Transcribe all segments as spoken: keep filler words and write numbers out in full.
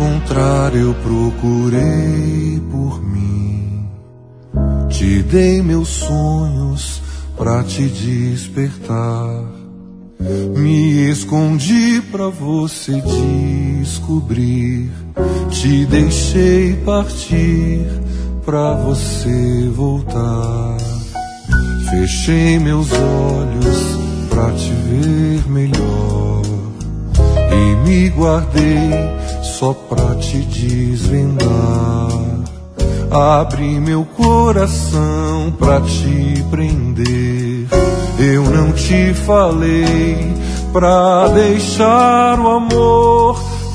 encontrar eu procurei por mim. Te dei meus sonhos pra te despertar. Me escondi pra você descobrir. Te deixei partir pra você voltar. Fechei meus olhos pra te ver melhor e me guardei só pra te desvendar. Abri meu coração pra te prender. Eu não te falei pra deixar o amor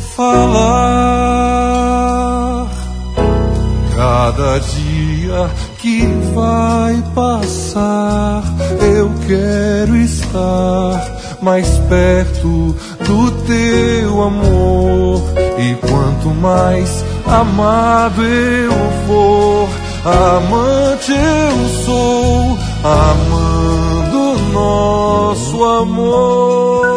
falar. Cada dia que vai passar, eu quero estar mais perto do teu amor. E quanto mais amado eu for, amante eu sou, amando nosso amor.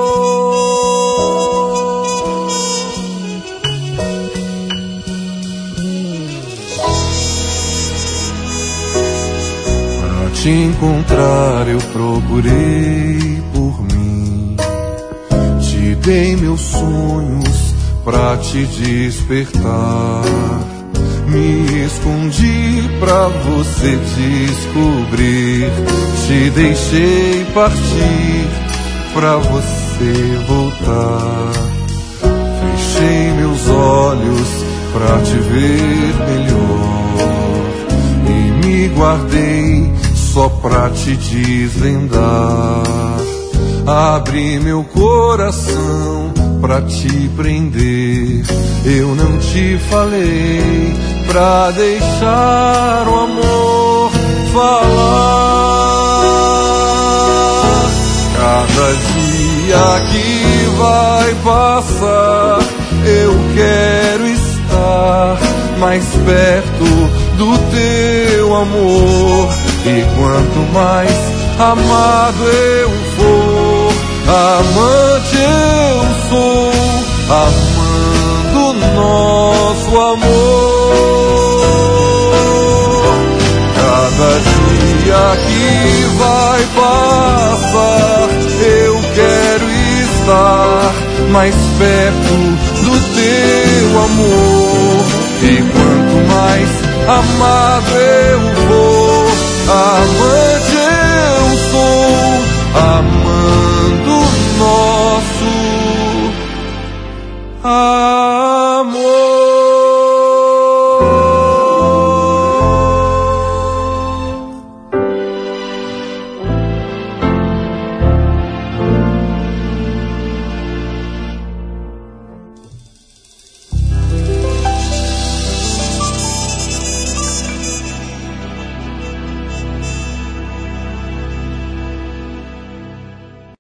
Pra te encontrar eu procurei por mim. Te dei meus sonhos pra te despertar. Me escondi pra você descobrir. Te deixei partir pra você voltar. Fechei meus olhos pra te ver melhor e me guardei só pra te desvendar. Abri meu coração pra te prender. Eu não te falei pra deixar o amor falar. Cada dia que vai passar, eu quero estar mais perto do teu amor. E quanto mais amado eu for, amante eu sou, amando nosso amor. Cada dia que vai passar, eu quero estar mais perto do teu amor. E quanto mais amado eu